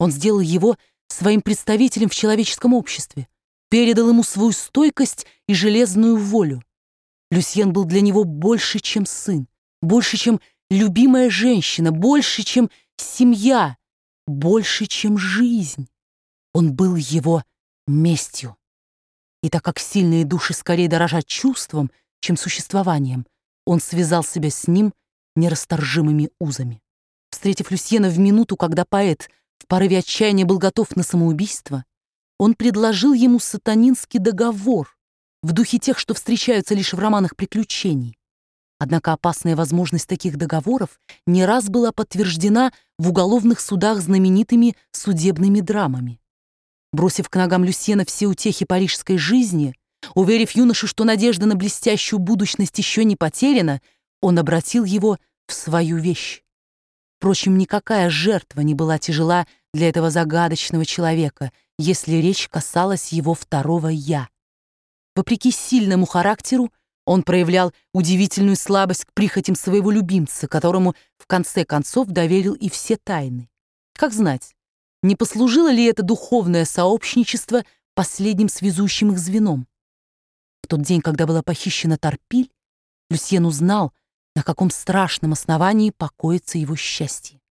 Он сделал его своим представителем в человеческом обществе, передал ему свою стойкость и железную волю. Люсьен был для него больше, чем сын, больше, чем любимая женщина, больше, чем семья, больше, чем жизнь. Он был его местью. И так как сильные души скорее дорожат чувством, чем существованием, он связал себя с ним нерасторжимыми узами. Встретив Люсьена в минуту, когда поэт в порыве отчаяния был готов на самоубийство, он предложил ему сатанинский договор в духе тех, что встречаются лишь в романах приключений. Однако опасная возможность таких договоров не раз была подтверждена в уголовных судах знаменитыми судебными драмами. Бросив к ногам Люсьена все утехи парижской жизни, уверив юношу, что надежда на блестящую будущность еще не потеряна, он обратил его в свою вещь. Впрочем, никакая жертва не была тяжела для этого загадочного человека, если речь касалась его второго «я». Вопреки сильному характеру, он проявлял удивительную слабость к прихотям своего любимца, которому в конце концов доверил и все тайны. Как знать, не послужило ли это духовное сообщничество последним связующим их звеном? В тот день, когда была похищена Торпиль, Люсьен узнал, на каком страшном основании покоится его счастье.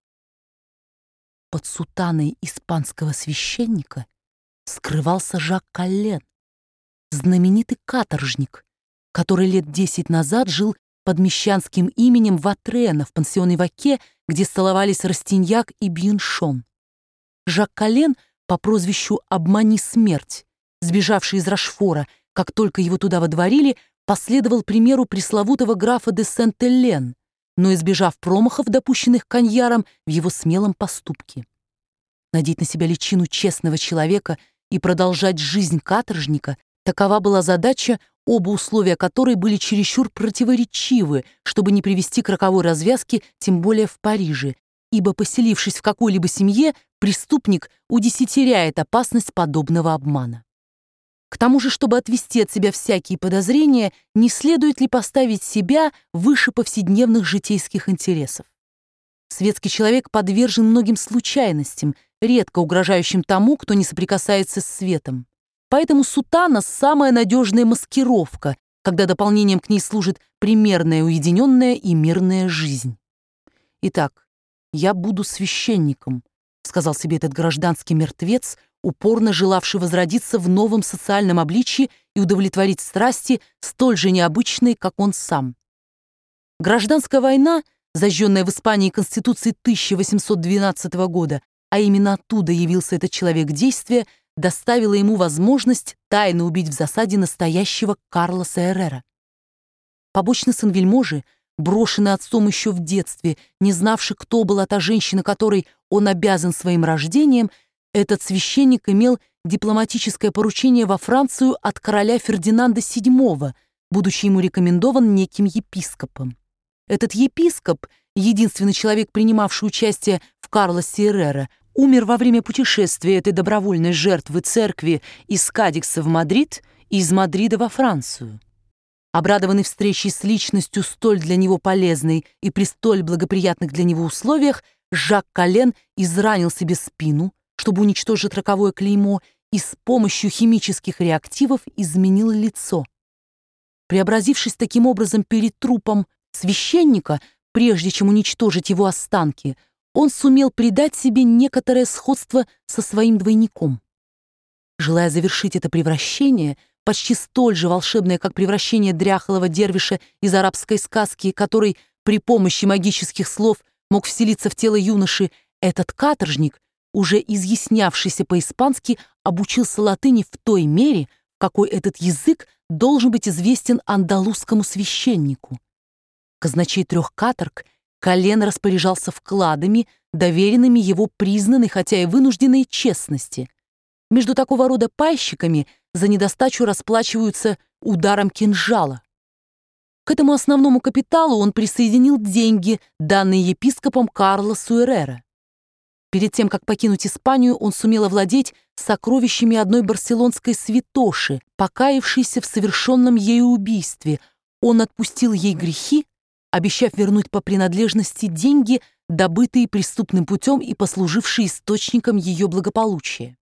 Под сутаной испанского священника скрывался Жак Коллен, знаменитый каторжник, который лет 10 назад жил под мещанским именем Ватрена в пансионе Ваке, где столовались Растиньяк и Бьеншон. Жак Коллен по прозвищу «Обмани смерть», сбежавший из Рошфора, как только его туда водворили, последовал примеру пресловутого графа де Сент-Элен, но избежав промахов, допущенных Коньяром в его смелом поступке. Надеть на себя личину честного человека и продолжать жизнь каторжника — такова была задача, оба условия которой были чересчур противоречивы, чтобы не привести к роковой развязке, тем более в Париже, ибо, поселившись в какой-либо семье, преступник удесятеряет опасность подобного обмана. К тому же, чтобы отвести от себя всякие подозрения, не следует ли поставить себя выше повседневных житейских интересов? Светский человек подвержен многим случайностям, редко угрожающим тому, кто не соприкасается с светом. Поэтому сутана — самая надежная маскировка, когда дополнением к ней служит примерная, уединенная и мирная жизнь. «Итак, я буду священником», — сказал себе этот гражданский мертвец, упорно желавший возродиться в новом социальном обличье и удовлетворить страсти, столь же необычные, как он сам. Гражданская война, зажженная в Испании Конституцией 1812 года, а именно оттуда явился этот человек действия, доставила ему возможность тайно убить в засаде настоящего Карлоса Эррера. Побочный сын вельможи, брошенный отцом еще в детстве, не знавший, кто была та женщина, которой он обязан своим рождением, этот священник имел дипломатическое поручение во Францию от короля Фердинанда VII, будучи ему рекомендован неким епископом. Этот епископ, единственный человек, принимавший участие в Карлосе Эррера, умер во время путешествия этой добровольной жертвы церкви из Кадикса в Мадрид и из Мадрида во Францию. Обрадованный встречей с личностью столь для него полезной и при столь благоприятных для него условиях, Жак Коллен изранил себе спину, чтобы уничтожить роковое клеймо, и с помощью химических реактивов изменил лицо. Преобразившись таким образом перед трупом священника, прежде чем уничтожить его останки, он сумел придать себе некоторое сходство со своим двойником. Желая завершить это превращение, почти столь же волшебное, как превращение дряхлого дервиша из арабской сказки, который при помощи магических слов мог вселиться в тело юноши, этот каторжник, уже изъяснявшийся по-испански, обучился латыни в той мере, в какой этот язык должен быть известен андалузскому священнику. Казначей 3 каторг Коллен распоряжался вкладами, доверенными его признанной, хотя и вынужденной честности. Между такого рода пайщиками за недостачу расплачиваются ударом кинжала. К этому основному капиталу он присоединил деньги, данные епископом Карлосу Эррера. Перед тем, как покинуть Испанию, он сумел овладеть сокровищами одной барселонской святоши, покаявшейся в совершенном ею убийстве. Он отпустил ей грехи, обещав вернуть по принадлежности деньги, добытые преступным путем и послужившие источником ее благополучия.